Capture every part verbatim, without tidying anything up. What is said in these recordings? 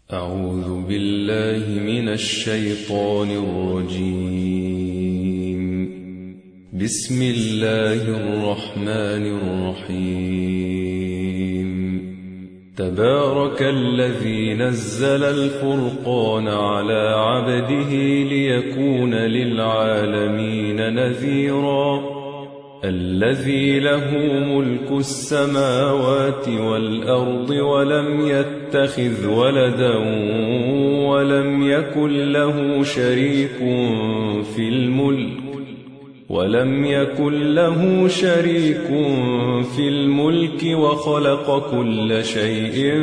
أعوذ بالله من الشيطان الرجيم. بسم الله الرحمن الرحيم. تبارك الذي نزل الفرقان على عبده ليكون للعالمين نذيرا. الذي له ملك السماوات والأرض ولم يتخذ ولدا ولم يكن له شريك في الملك ولم يكن له شريك في الملك وخلق كل شيء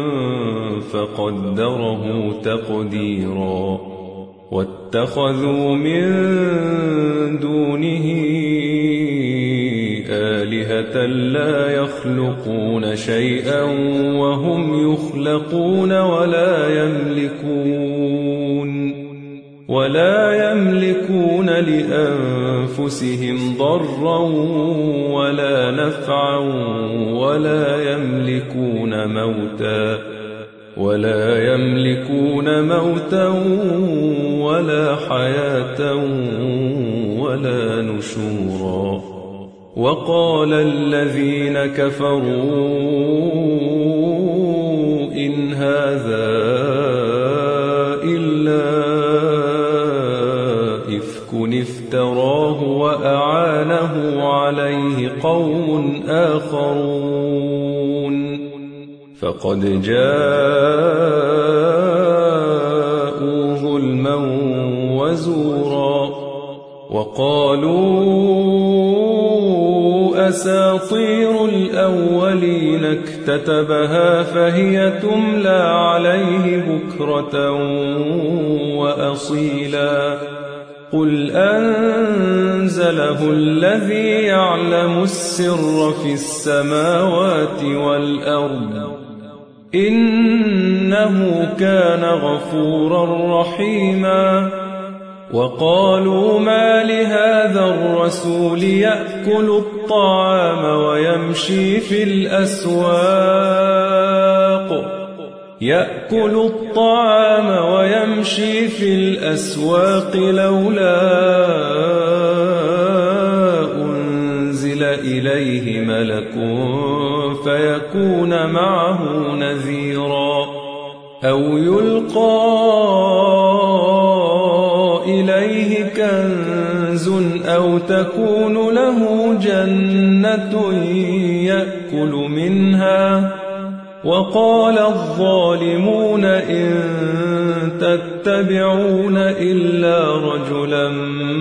فقدره تقديرا. واتخذوا من دونه آلهة لا يخلقون شيئا وهم يخلقون ولا يملكون ولا يملكون لأنفسهم ضرا ولا نفعا ولا يملكون موتا ولا يملكون موتا ولا حياة ولا نشورا. وقال الذين كفروا إن هذا إلا إفك افتراه وأعانه عليه قوم آخرون فقد جاءوا ظلما وزورا. وقالوا أساطير الأولين اكتتبها فهي تملى عليه بكرة وأصيلا. قل أنزله الذي يعلم السر في السماوات والأرض إنه كان غفورا رحيما. وقالوا ما لهذا الرسول يأكل الطعام ويمشي في الأسواق يأكل الطعام ويمشي في الأسواق لولا أنزل إليه ملك فيكون معه نذيرا. أو يلقى إليه كنز أو تكون له جنة يأكل منها. وقال الظالمون إن تتبعون إلا رجلا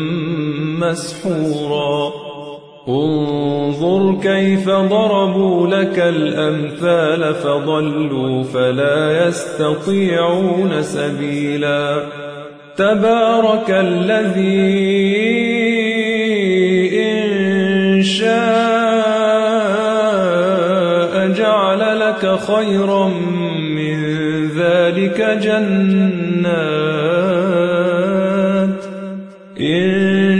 مسحورا. انظر كيف ضربوا لك الأمثال فضلوا فلا يستطيعون سبيلا. تبارك الذي إن شاء جعل لك خيرا من ذلك جنات إن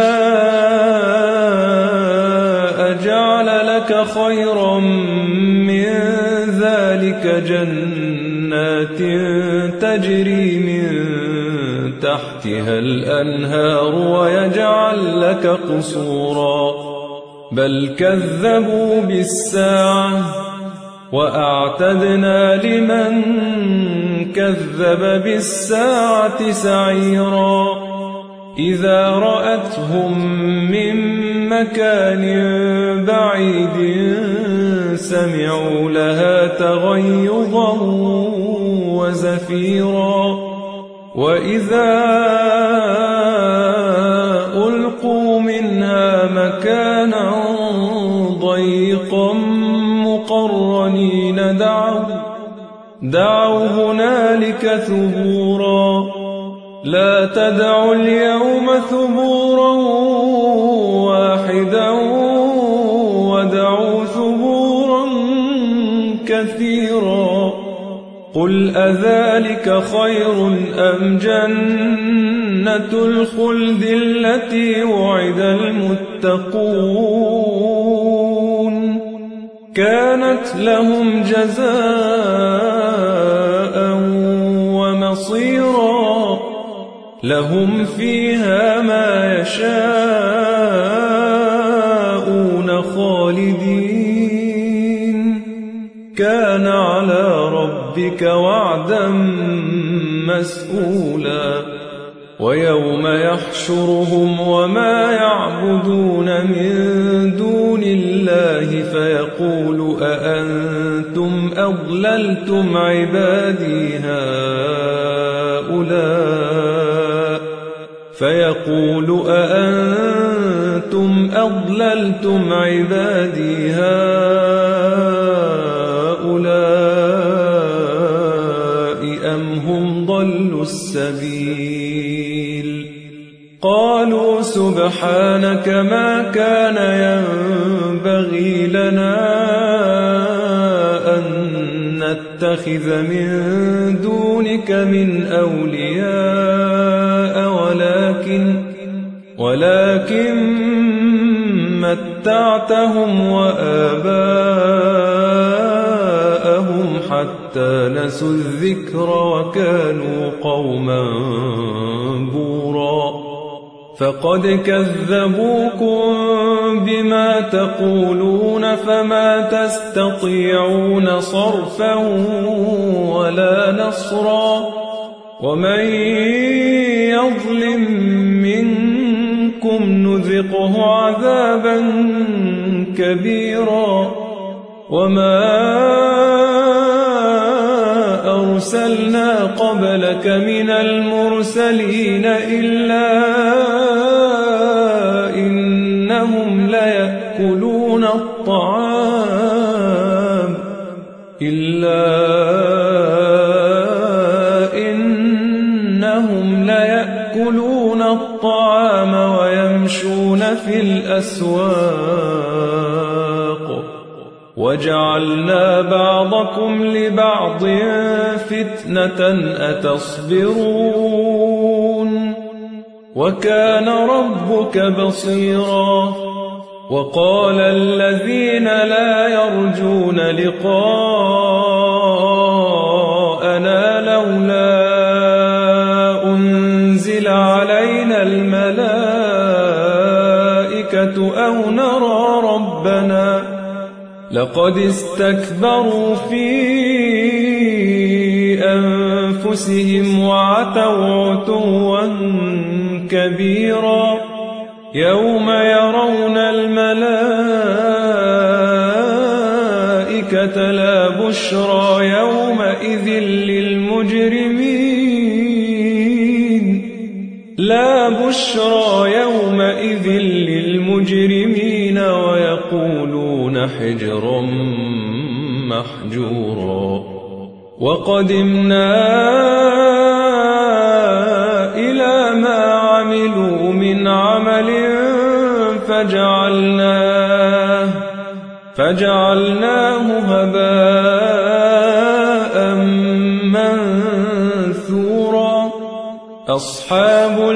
شاء جعل لك خيرا من ذلك جنات تجري من تحتها الأنهار ويجعل لك قصورا. بل كذبوا بالساعة وأعتدنا لمن كذب بالساعة سعيرا. إذا رأتهم من مكان بعيد سمعوا لها تغيظا وزفيرا. وإذا ألقوا منها مكانا ضيقا مقرنين دعوا دعوا هنالك ثبورا. لا تدعوا اليوم ثبورا واحدا ودعوا ثبورا كثيرا. قل أذلك خير أم جنة الخلد التي وعد المتقون كانت لهم جزاء لهم فيها ما يشاءون خالدين كان على ربك وعدا مسئولا ويوم يحشرهم وما يعبدون من دون الله فيقول أأنتم أضللتم عبادي هؤلاء فيقول أأنتم أضللتم عبادي هؤلاء أم هم ضلوا السبيل قالوا سبحانك ما كان ينبغي لنا أن نتخذ من دونك من أولياء ولكن ولكن متعتهم وآباءهم حتى نسوا الذكر وكانوا قوما بورا فقد كذبوكم بما تقولون فما تستطيعون صرفا ولا نصرا ومن يظلم منكم نذقه عذابا كبيرا وما أرسلنا قبلك من المرسلين إلا إنهم ليأكلون الطعام إلا إنهم ليأكلون الطعام ويمشون في الأسواق وجعلنا بعضكم لبعض فتنة أتصبرون وكان ربك بصيرا وقال الذين لا يرجون لقاءنا لولا أنزل علينا الملائكة أو نرى ربنا لقد استكبروا في أنفسهم وعتوا عتوا كبيرا يوم يرون الملائكة لا بشرى يومئذ للمجرمين لا بشرى يومئذ للمجرمين ويقولون حجرا محجورا وقدمنا إلى ما عملوا من عمل فجعلناه فجعلناه هباء منثورا أصحاب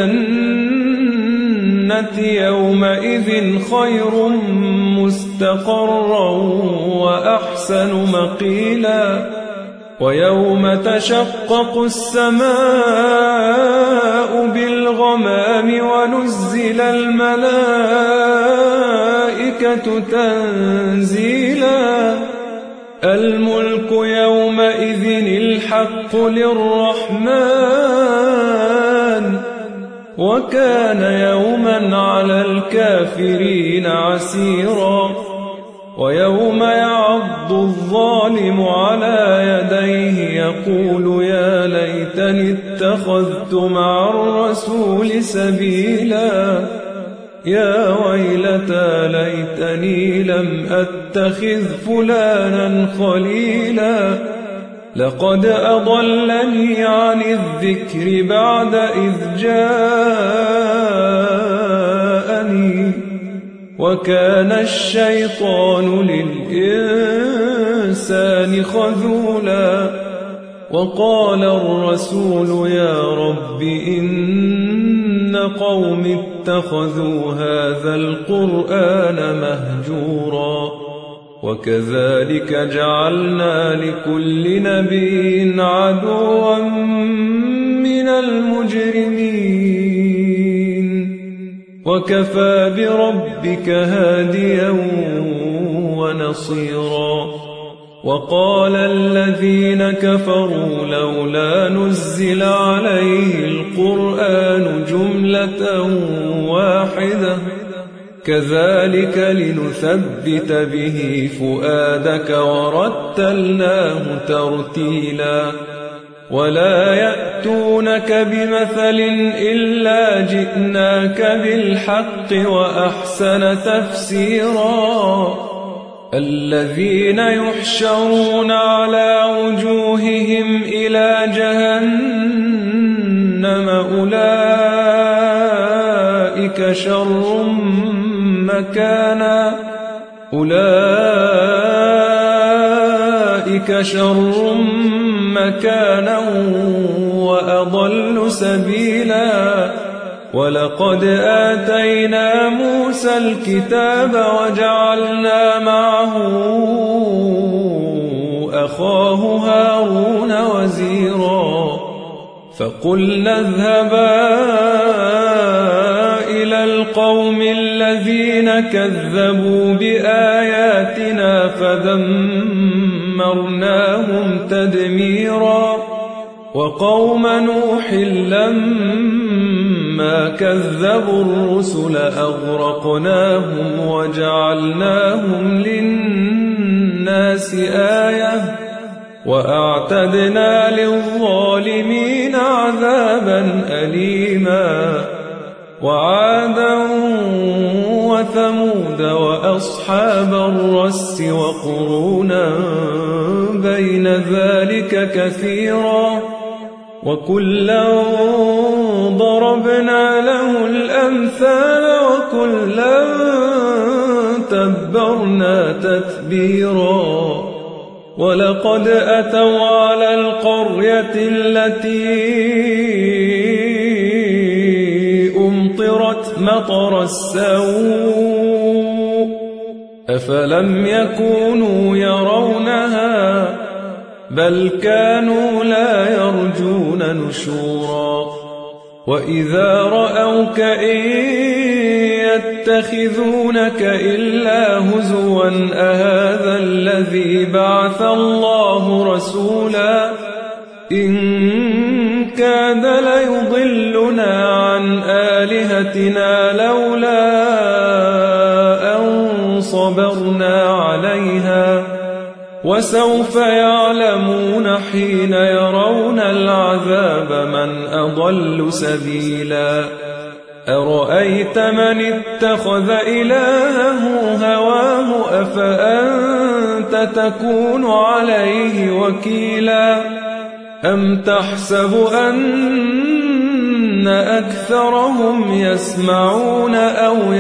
الجنة يومئذ خير مستقرا وأحسن مقيلا ويوم تشقق السماء بالغمام ونزل الملائكة تنزيلا الملك يومئذ الحق للرحمن وكان يوما على الكافرين عسيرا ويوم يعض الظالم على يديه يقول يا ليتني اتخذت مع الرسول سبيلا يا ويلتى ليتني لم أتخذ فلانا خليلا لقد أضلني عن الذكر بعد إذ جاءني وكان الشيطان للإنسان خذولا وقال الرسول يا رب إن قوم اتخذوا هذا القرآن مهجورا وكذلك جعلنا لكل نبي عدوا من المجرمين وكفى بربك هاديا ونصيرا وقال الذين كفروا لولا نزل عليه القرآن جملة واحدة كذلك لنثبت به فؤادك ورتلناه ترتيلا ولا يأتونك بمثل إلا جئناك بالحق وأحسن تفسيرا الذين يحشرون على وجوههم إلى جهنم أولئك شر مكانا أولئك شر مكانا وأضل سبيلا ولقد آتينا موسى الكتاب وجعلنا معه أخاه هارون وزيرا فقلنا اذهبا إلى القوم الذين كذبوا بآياتنا فدمرناهم تدميرا وقوم نوح لما كذبوا الرسل أغرقناهم وجعلناهم للناس آية وأعتدنا للظالمين عذابا أليما وعادا وثمود وأصحاب الرس وقرونا بين ذلك كثيرا وكلا ضربنا له الأمثال وكلا تبرنا تتبيرا ولقد أتوا على القرية التي أمطرت مطر السوء أفلم يكونوا يرونها بل كانوا لا يرجون نشورا وإذا رأوك إن يتخذونك إلا هزوا أهذا الذي بعث الله رسولا إن كاد ليضلنا عن آلهتنا لولا أن صبرنا عليها وسوف يعلمون حين يرون العذاب من أضل سبيلا أرأيت من اتخذ إلهه هواه أفأنت تكون عليه وكيلا أم تحسب أن أكثرهم يسمعون أو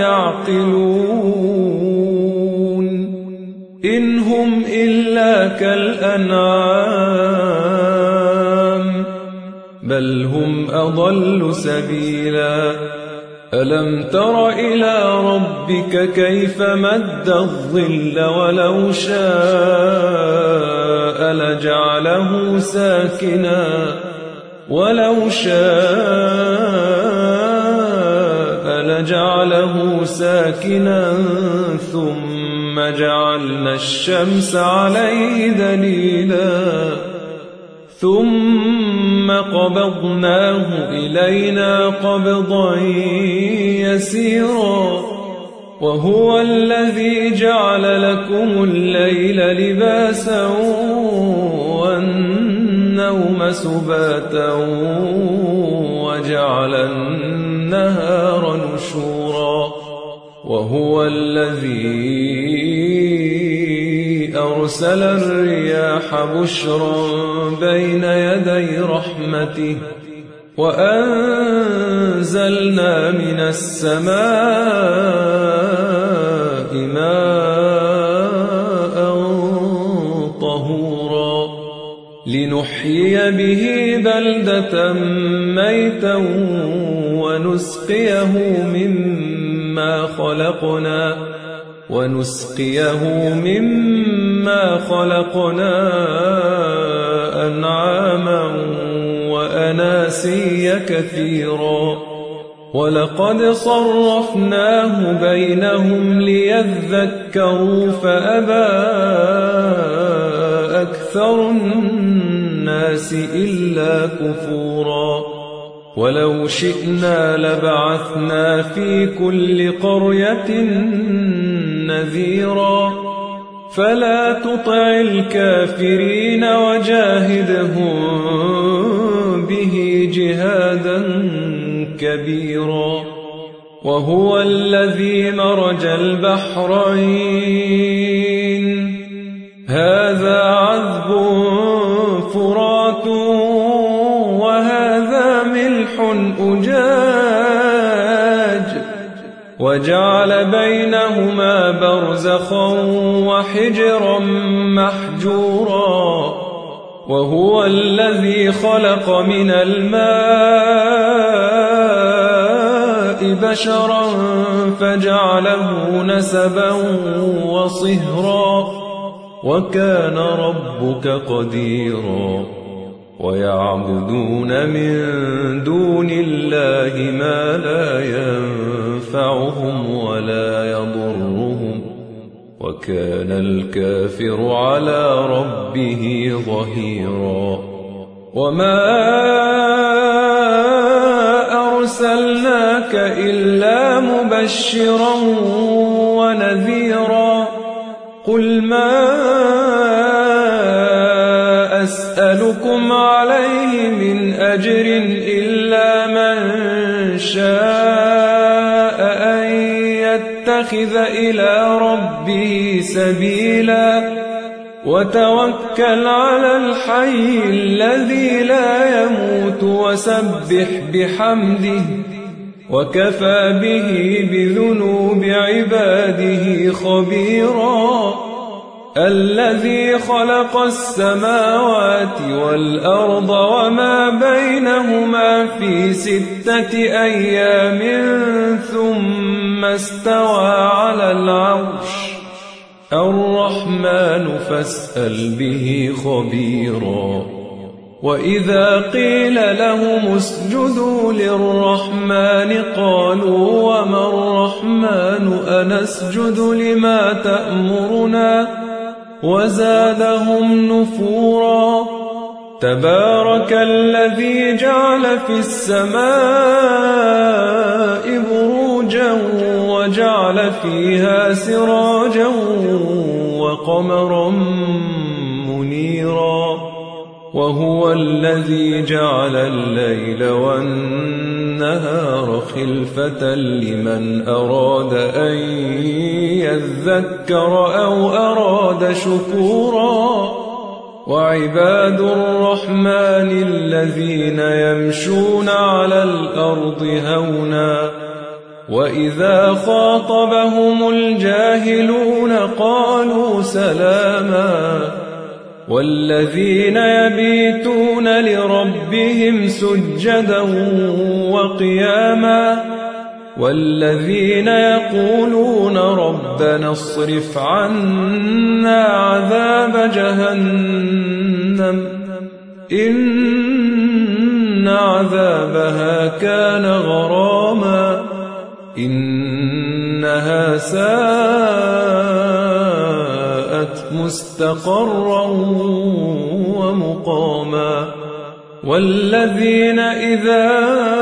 يعقلون إن هم إلا كالأنعام بل هم أضل سبيلا ألم تر إلى ربك كيف مد الظل ولو شاء لجعله ساكنا ولو شاء لجعله ساكنا ثم جعلنا الشمس عليه دليلا ثم قبضناه إلينا قبضا يسيرا وهو الذي جعل لكم الليل لباسا والنوم سباتا وجعل النهار نشورا وهو الذي أرسل الرياح بشرا بين يدي رحمته وأنزلنا من السماء ماء طهورا لنحيي به بلدة ميتا ونسقيه مما خلقنا ونسقيه مما خلقنا أنعاما وأناسيا كثيرا ولقد صرفناه بينهم ليذكروا فأبى أكثر الناس إلا كفورا ولو شئنا لبعثنا في كل قرية نذيرا فلا تطع الكافرين وجاهدهم به جهادا كبيرا وهو الذي مرج البحرين هذا عذب فرات وهذا ملح أجاج وجعل بينهما برزخا وحجرا محجورا وهو الذي خلق من الماء بشرا فجعله نسبا وصهرا وكان ربك قديرا ويعبدون من دون الله ما لا ينفعهم ولا يضرهم وكان الكافر على ربه ظهيرا وما أرسلناك إلا مبشرا ونذيرا قل ما أسألكم عليه من أجر إلا من شاء أن يتخذ إلى ربه سبيلا وتوكل على الحي الذي لا يموت وسبح بحمده وكفى به بذنوب عباده خبيرا الذي خلق السماوات والأرض وما بينهما في ستة أيام ثم استوى على العرش الرحمن فاسأل به خبيرا وإذا قيل لهم اسجدوا للرحمن قالوا وما الرحمن أنسجد لما تأمرنا وزادهم نفورا تبارك الذي جعل في السماء بروجا وجعل فيها سراجا وقمرا منيرا وهو الذي جعل الليل والنهار خلفة لمن أراد أن يذكر أو أراد شكورا وعباد الرحمن الذين يمشون على الأرض هونا وإذا خاطبهم الجاهلون قالوا سلاما والذين يبيتون لربهم سجدا وقياما والذين يقولون ربنا اصرف عنا عذاب جهنم إن عذابها كان غراما إنها ساءت مستقرا ومقاما والذين إذا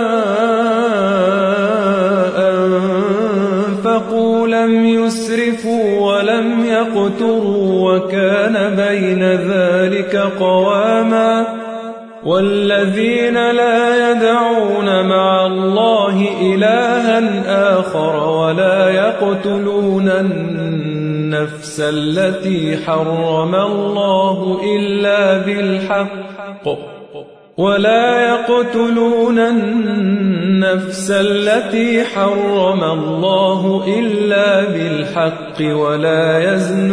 أنفقوا لم يسرفوا ولم يقتروا وكان بين ذلك قواما والذين لا يدعون مع الله إلها آخر ولا يقتلون النفس التي حرم الله إلا بالحق ولا يقتلون النفس التي حرم الله إلا بالحق ولا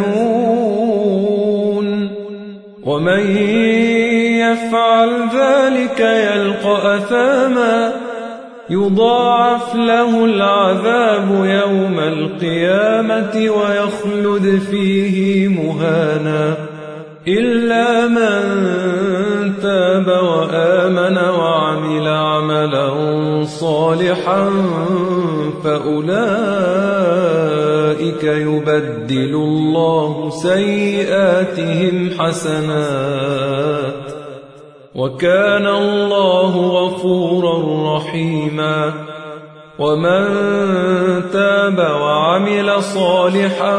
يزنون ومن يفعل ذلك يلقى أثاما يضاعف له العذاب يوم القيامة ويخلد فيه مهانا إلا من تاب وآمن وعمل عملا صالحا فأولئك يبدل الله سيئاتهم حسنات وكان الله غفورا رحيما ومن تاب وعمل صالحا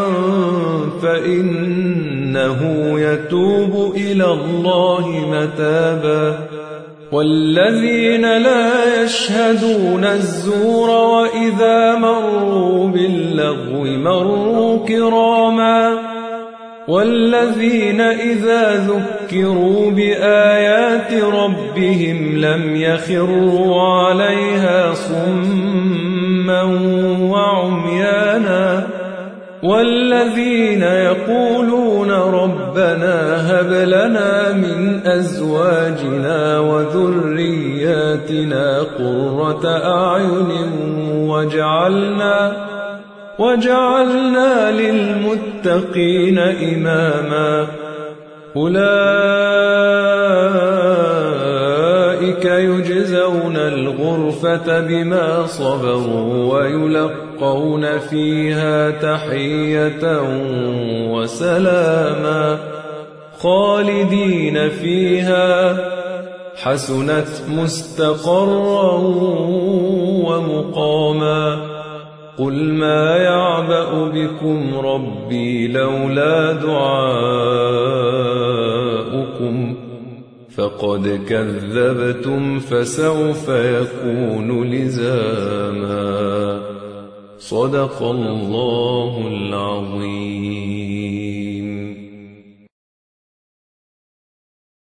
فإنه يتوب إلى الله متابا والذين لا يشهدون الزور وإذا مروا باللغو مروا كراما والذين إذا ذكروا بآيات ربهم لم يخروا عليها صما وعميانا والذين يقولون ربنا هب لنا من أزواجنا وذرياتنا قرة أعين واجعلنا وجعلنا للمتقين إماما أولئك يجزون الغرفة بما صبروا ويلقون فيها تحية وسلاما خالدين فيها حسنت مستقرا ومقاما قل ما يعبأ بكم ربي لولا دعاؤكم فقد كذبتم فسوف يكون لزاما صدق الله العظيم.